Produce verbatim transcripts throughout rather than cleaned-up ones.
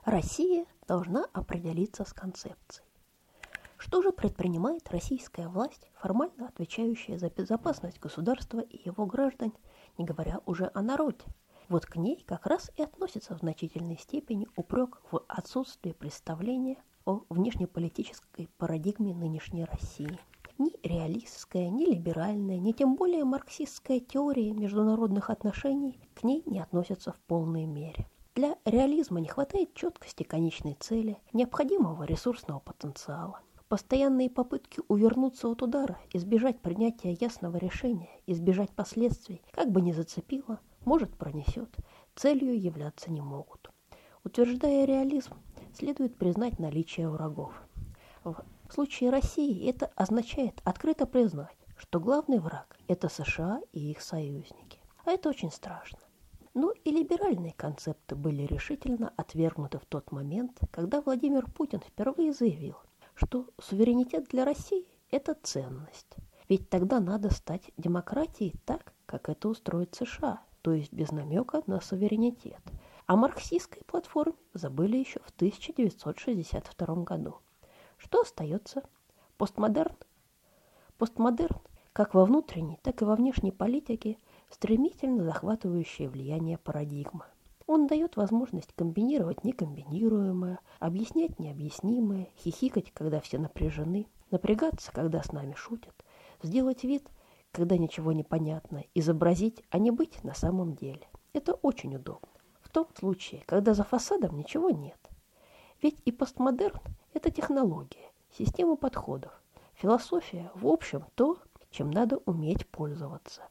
Россия должна определиться с концепцией. Что же предпринимает российская власть, формально отвечающая за безопасность государства и его граждан, не говоря уже о народе? Вот к ней как раз и относится в значительной степени упрек в отсутствии представления о внешнеполитической парадигме нынешней России. Ни реалистская, ни либеральная, ни тем более марксистская теория международных отношений к ней не относятся в полной мере. Для реализма не хватает четкости конечной цели, необходимого ресурсного потенциала. Постоянные попытки увернуться от удара, избежать принятия ясного решения, избежать последствий, как бы ни зацепило, может пронесет, целью являться не могут. Утверждая реализм, следует признать наличие врагов. В случае России это означает открыто признать, что главный враг – это США и их союзники. А это очень страшно. Но и либеральные концепты были решительно отвергнуты в тот момент, когда Владимир Путин впервые заявил, что суверенитет для России – это ценность. Ведь тогда надо стать демократией так, как это устроит США, то есть без намека на суверенитет. О марксистской платформе забыли еще в тысяча девятьсот шестьдесят втором году. Что остается? Постмодерн? Постмодерн, как во внутренней, так и во внешней политике, стремительно захватывающее влияние парадигмы. Он дает возможность комбинировать некомбинируемое, объяснять необъяснимое, хихикать, когда все напряжены, напрягаться, когда с нами шутят, сделать вид, когда ничего не понятно, изобразить, а не быть на самом деле. Это очень удобно. В том случае, когда за фасадом ничего нет. Ведь и постмодерн – это технология, система подходов, философия, в общем, то, чем надо уметь пользоваться.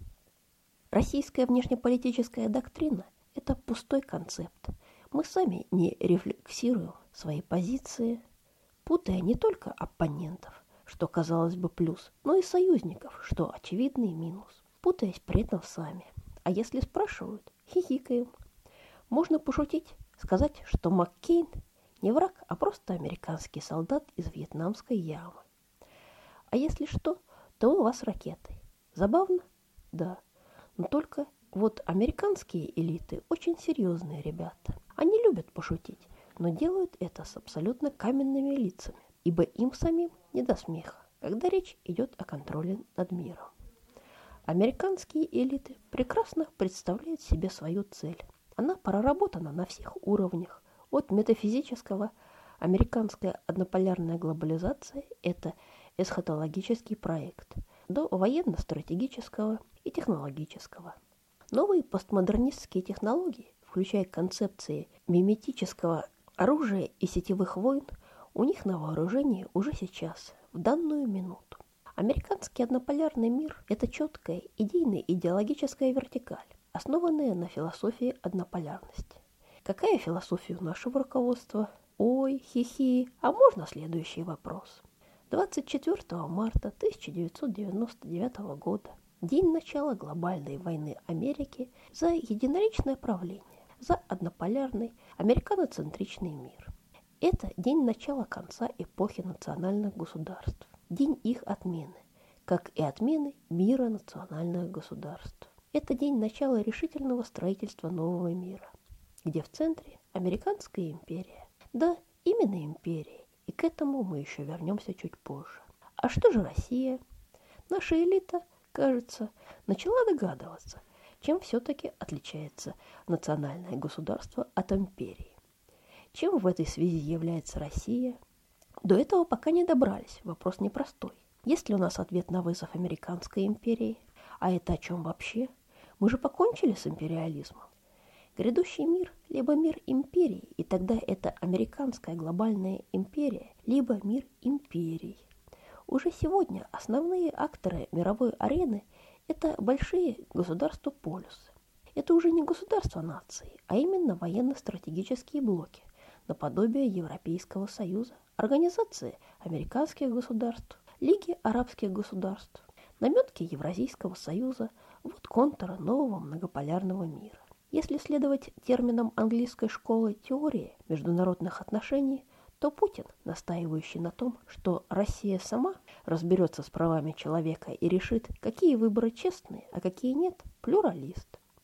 Российская внешнеполитическая доктрина – это пустой концепт. Мы сами не рефлексируем свои позиции, путая не только оппонентов, что казалось бы плюс, но и союзников, что очевидный минус, путаясь при этом сами. А если спрашивают, хихикаем. Можно пошутить, сказать, что Маккейн не враг, а просто американский солдат из вьетнамской ямы. А если что, то у вас ракеты. Забавно? Да. Но только вот американские элиты очень серьезные ребята. Они любят пошутить, но делают это с абсолютно каменными лицами, ибо им самим не до смеха, когда речь идет о контроле над миром. Американские элиты прекрасно представляют себе свою цель. Она проработана на всех уровнях. От метафизического американская однополярная глобализация – это эсхатологический проект, до военно-стратегического и технологического. Новые постмодернистские технологии, включая концепции миметического оружия и сетевых войн, у них на вооружении уже сейчас, в данную минуту. Американский однополярный мир – это четкая идейно-идеологическая вертикаль, основанная на философии однополярности. Какая философия у нашего руководства? Ой, хихи, а можно следующий вопрос? двадцать четвёртого марта тысяча девятьсот девяносто девятого года, день начала глобальной войны Америки за единоличное правление, за однополярный, американоцентричный мир. Это день начала конца эпохи национальных государств, день их отмены, как и отмены мира национальных государств. Это день начала решительного строительства нового мира, где в центре американская империя. Да, именно империя. И к этому мы еще вернемся чуть позже. А что же Россия? Наша элита, кажется, начала догадываться, чем все-таки отличается национальное государство от империи. Чем в этой связи является Россия? До этого пока не добрались, вопрос непростой. Есть ли у нас ответ на вызов американской империи? А это о чем вообще? Мы же покончили с империализмом. Грядущий мир – либо мир империй, и тогда это американская глобальная империя, либо мир империй. Уже сегодня основные акторы мировой арены – это большие государства-полюсы. Это уже не государства-нации, а именно военно-стратегические блоки, наподобие Европейского Союза, Организации американских государств, Лиги арабских государств, наметки Евразийского Союза, вот контура нового многополярного мира. Если следовать терминам английской школы теории международных отношений, то Путин, настаивающий на том, что Россия сама разберется с правами человека и решит, какие выборы честные, а какие нет, плюралист.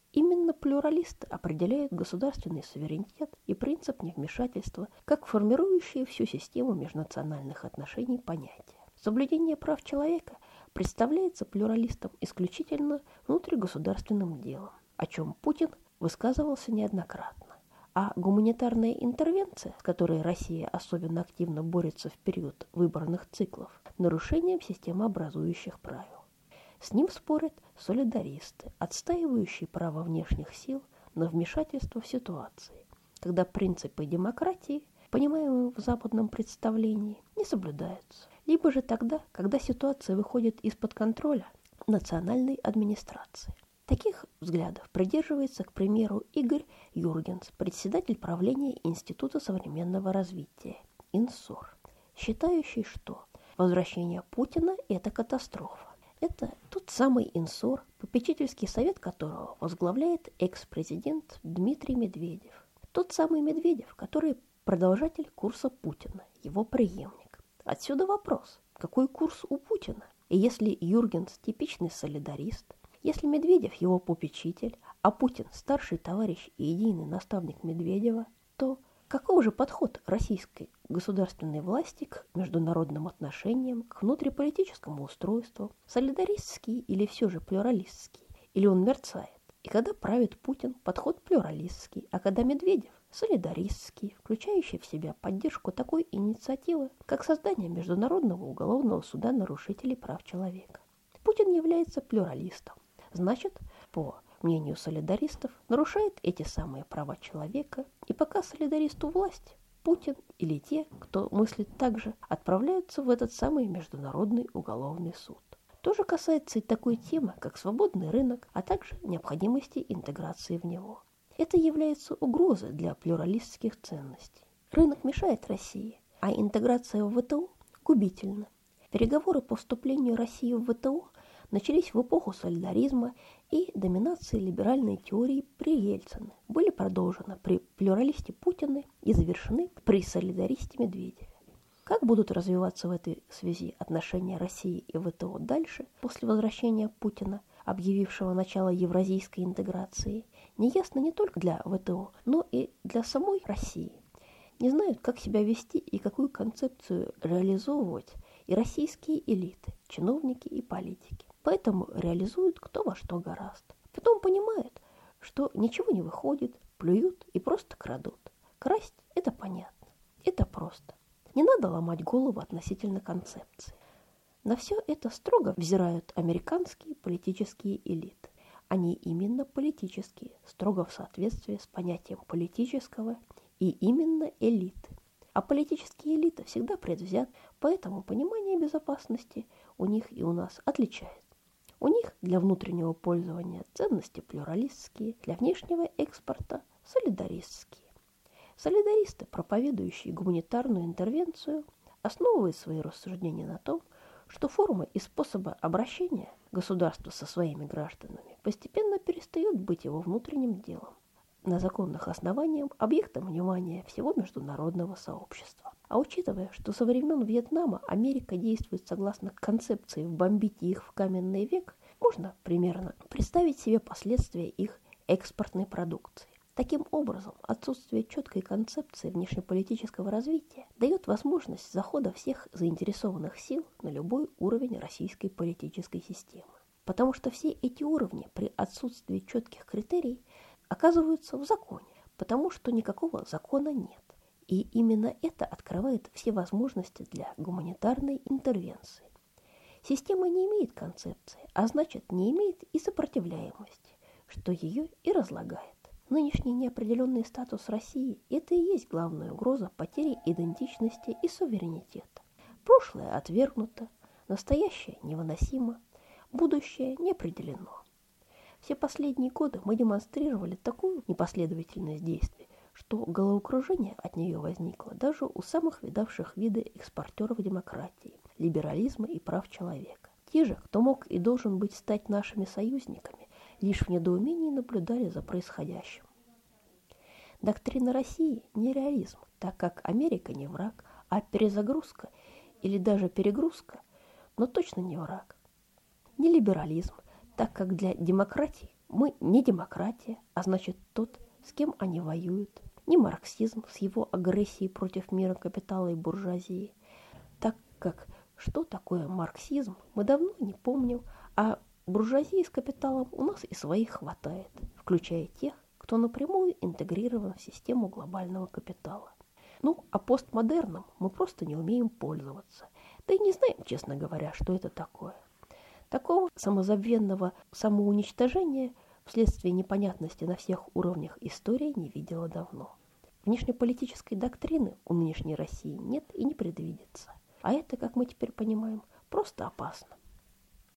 Именно плюралисты определяют государственный суверенитет и принцип невмешательства как формирующие всю систему межнациональных отношений понятия. Соблюдение прав человека представляется плюралистам исключительно внутригосударственным делом, о чем Путин высказывался неоднократно. А гуманитарная интервенция, с которой Россия особенно активно борется в период выборных циклов, нарушением системообразующих правил. С ним спорят солидаристы, отстаивающие право внешних сил на вмешательство в ситуации, когда принципы демократии, понимаемые в западном представлении, не соблюдаются, либо же тогда, когда ситуация выходит из-под контроля национальной администрации. Таких взглядов придерживается, к примеру, Игорь Юргенс, председатель правления Института современного развития, ИНСОР, считающий, что возвращение Путина – это катастрофа. Это тот самый ИНСОР, попечительский совет которого возглавляет экс-президент Дмитрий Медведев. Тот самый Медведев, который продолжатель курса Путина, его преемник. Отсюда вопрос, какой курс у Путина? И если Юргенс типичный солидарист, если Медведев его попечитель, а Путин старший товарищ и идейный наставник Медведева, то каков же подход российской государственной власти к международным отношениям, к внутриполитическому устройству, солидаристский или все же плюралистский, или он мерцает? И когда правит Путин, подход плюралистский, а когда Медведев – солидаристский, включающий в себя поддержку такой инициативы, как создание Международного уголовного суда нарушителей прав человека. Путин является плюралистом. Значит, по мнению солидаристов, нарушает эти самые права человека, и пока солидаристу власть, Путин или те, кто мыслит так же, отправляются в этот самый Международный уголовный суд. То же касается и такой темы, как свободный рынок, а также необходимости интеграции в него. Это является угрозой для плюралистских ценностей. Рынок мешает России, а интеграция в ВТО губительна. Переговоры по вступлению России в ВТО начались в эпоху солидаризма и доминации либеральной теории при Ельцине, были продолжены при плюралисте Путине и завершены при солидаристе Медведеве. Как будут развиваться в этой связи отношения России и ВТО дальше, после возвращения Путина, объявившего начало евразийской интеграции, неясно не только для ВТО, но и для самой России. Не знают, как себя вести и какую концепцию реализовывать и российские элиты, чиновники и политики. Поэтому реализуют кто во что гораст. Потом понимают, что ничего не выходит, плюют и просто крадут. Красть – это понятно, это просто. Не надо ломать голову относительно концепции. На все это строго взирают американские политические элиты. Они именно политические, строго в соответствии с понятием политического и именно элиты. А политические элиты всегда предвзят, поэтому понимание безопасности у них и у нас отличается. У них для внутреннего пользования ценности плюралистские, для внешнего экспорта солидаристские. Солидаристы, проповедующие гуманитарную интервенцию, основывают свои рассуждения на том, что формы и способы обращения государства со своими гражданами постепенно перестают быть его внутренним делом, на законных основаниях объектом внимания всего международного сообщества. А учитывая, что со времен Вьетнама Америка действует согласно концепции «вбомбить их в каменный век», можно примерно представить себе последствия их экспортной продукции. Таким образом, отсутствие четкой концепции внешнеполитического развития дает возможность захода всех заинтересованных сил на любой уровень российской политической системы. Потому что все эти уровни при отсутствии четких критерий оказываются в законе, потому что никакого закона нет. И именно это открывает все возможности для гуманитарной интервенции. Система не имеет концепции, а значит не имеет и сопротивляемости, что ее и разлагает. Нынешний неопределенный статус России – это и есть главная угроза потери идентичности и суверенитета. Прошлое отвергнуто, настоящее невыносимо, будущее не определено. Все последние годы мы демонстрировали такую непоследовательность действий, что головокружение от нее возникло даже у самых видавших виды экспортеров демократии, либерализма и прав человека. Те же, кто мог и должен быть стать нашими союзниками, лишь в недоумении наблюдали за происходящим. Доктрина России – не реализм, так как Америка не враг, а перезагрузка или даже перегрузка, но точно не враг. Не либерализм, так как для демократии Мы не демократия, а значит тот, с кем они воюют, не марксизм с его агрессией против мира капитала и буржуазии, так как что такое марксизм, мы давно не помним, а буржуазии с капиталом у нас и своих хватает, включая тех, кто напрямую интегрирован в систему глобального капитала. Ну, а постмодерном мы просто не умеем пользоваться, да и не знаем, честно говоря, что это такое. Такого самозабвенного самоуничтожения вследствие непонятности на всех уровнях истории не видела давно. Внешнеполитической доктрины у нынешней России нет и не предвидится. А это, как мы теперь понимаем, просто опасно.